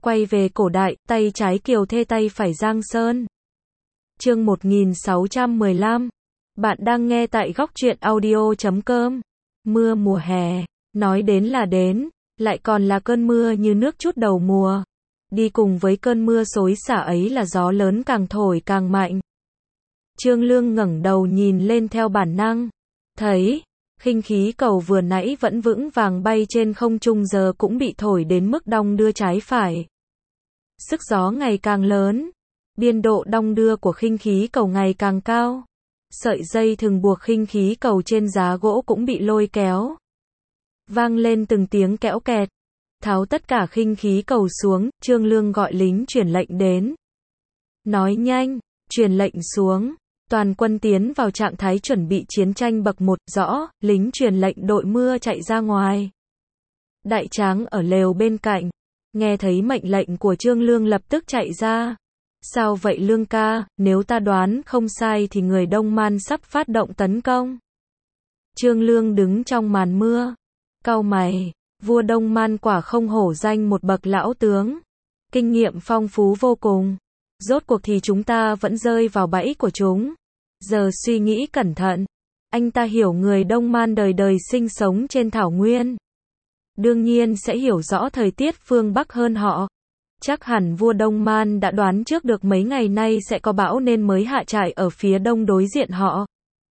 Quay về cổ đại, tay trái Kiều Thê tay phải Giang Sơn. Chương 1615. Bạn đang nghe tại góc truyện audio.com. Mưa mùa hè, nói đến là đến, lại còn là cơn mưa như nước trút đầu mùa. Đi cùng với cơn mưa xối xả ấy là gió lớn càng thổi càng mạnh. Trương Lương ngẩng đầu nhìn lên theo bản năng, thấy khinh khí cầu vừa nãy vẫn vững vàng bay trên không trung giờ cũng bị thổi đến mức đong đưa trái phải. Sức gió ngày càng lớn, biên độ đong đưa của khinh khí cầu ngày càng cao. Sợi dây thừng buộc khinh khí cầu trên giá gỗ cũng bị lôi kéo. Vang lên từng tiếng kẽo kẹt. Tháo tất cả khinh khí cầu xuống, Trương Lương gọi lính truyền lệnh đến. Nói nhanh, truyền lệnh xuống. Toàn quân tiến vào trạng thái chuẩn bị chiến tranh bậc 1, rõ, lính truyền lệnh đội mưa chạy ra ngoài. Đại tráng ở lều bên cạnh, nghe thấy mệnh lệnh của Trương Lương lập tức chạy ra. Sao vậy Lương ca, nếu ta đoán không sai thì người Đông Man sắp phát động tấn công. Trương Lương đứng trong màn mưa, cau mày, vua Đông Man quả không hổ danh một bậc lão tướng. Kinh nghiệm phong phú vô cùng. Rốt cuộc thì chúng ta vẫn rơi vào bẫy của chúng. Giờ suy nghĩ cẩn thận, anh ta hiểu người Đông Man đời đời sinh sống trên thảo nguyên. Đương nhiên sẽ hiểu rõ thời tiết phương Bắc hơn họ. Chắc hẳn vua Đông Man đã đoán trước được mấy ngày nay sẽ có bão nên mới hạ trại ở phía đông đối diện họ.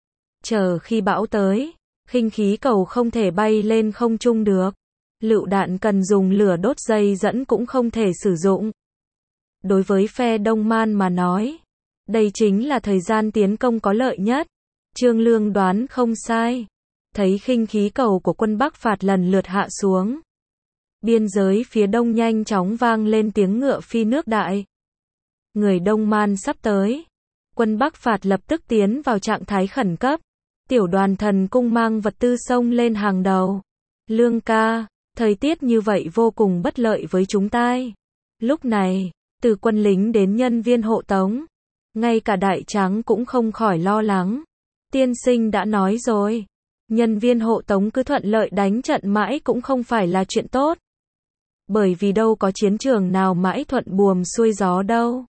Chờ khi bão tới, khinh khí cầu không thể bay lên không trung được. Lựu đạn cần dùng lửa đốt dây dẫn cũng không thể sử dụng. Đối với phe Đông Man mà nói, đây chính là thời gian tiến công có lợi nhất. Trương Lương đoán không sai. Thấy khinh khí cầu của quân Bắc phạt lần lượt hạ xuống. Biên giới phía đông nhanh chóng vang lên tiếng ngựa phi nước đại. Người Đông Man sắp tới. Quân Bắc phạt lập tức tiến vào trạng thái khẩn cấp. Tiểu đoàn thần cung mang vật tư xông lên hàng đầu. Lương ca, thời tiết như vậy vô cùng bất lợi với chúng ta. Lúc này, từ quân lính đến nhân viên hộ tống, ngay cả đại tráng cũng không khỏi lo lắng. Tiên sinh đã nói rồi, nhân viên hộ tống cứ thuận lợi đánh trận mãi cũng không phải là chuyện tốt. Bởi vì đâu có chiến trường nào mãi thuận buồm xuôi gió đâu.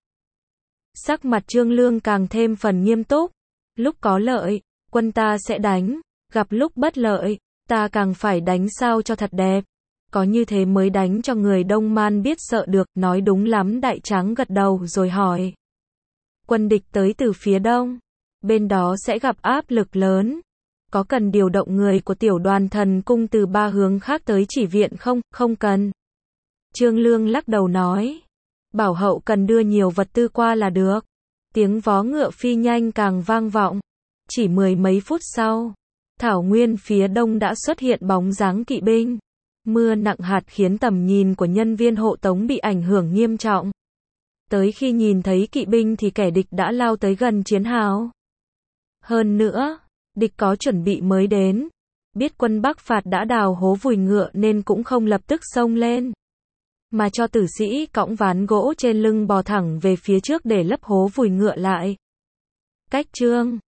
Sắc mặt Trương Lương càng thêm phần nghiêm túc. Lúc có lợi, quân ta sẽ đánh. Gặp lúc bất lợi, ta càng phải đánh sao cho thật đẹp. Có như thế mới đánh cho người Đông Man biết sợ được. Nói đúng lắm, đại tráng gật đầu rồi hỏi. Quân địch tới từ phía đông. Bên đó sẽ gặp áp lực lớn. Có cần điều động người của tiểu đoàn thần cung từ 3 hướng khác tới chỉ viện không? Không cần. Trương Lương lắc đầu nói. Bảo hậu cần đưa nhiều vật tư qua là được. Tiếng vó ngựa phi nhanh càng vang vọng. Chỉ 10 mấy phút sau, thảo nguyên phía đông đã xuất hiện bóng dáng kỵ binh. Mưa nặng hạt khiến tầm nhìn của nhân viên hộ tống bị ảnh hưởng nghiêm trọng. Tới khi nhìn thấy kỵ binh thì kẻ địch đã lao tới gần chiến hào. Hơn nữa, địch có chuẩn bị mới đến. Biết quân Bắc phạt đã đào hố vùi ngựa nên cũng không lập tức xông lên. Mà cho tử sĩ cõng ván gỗ trên lưng bò thẳng về phía trước để lấp hố vùi ngựa lại. Cách chương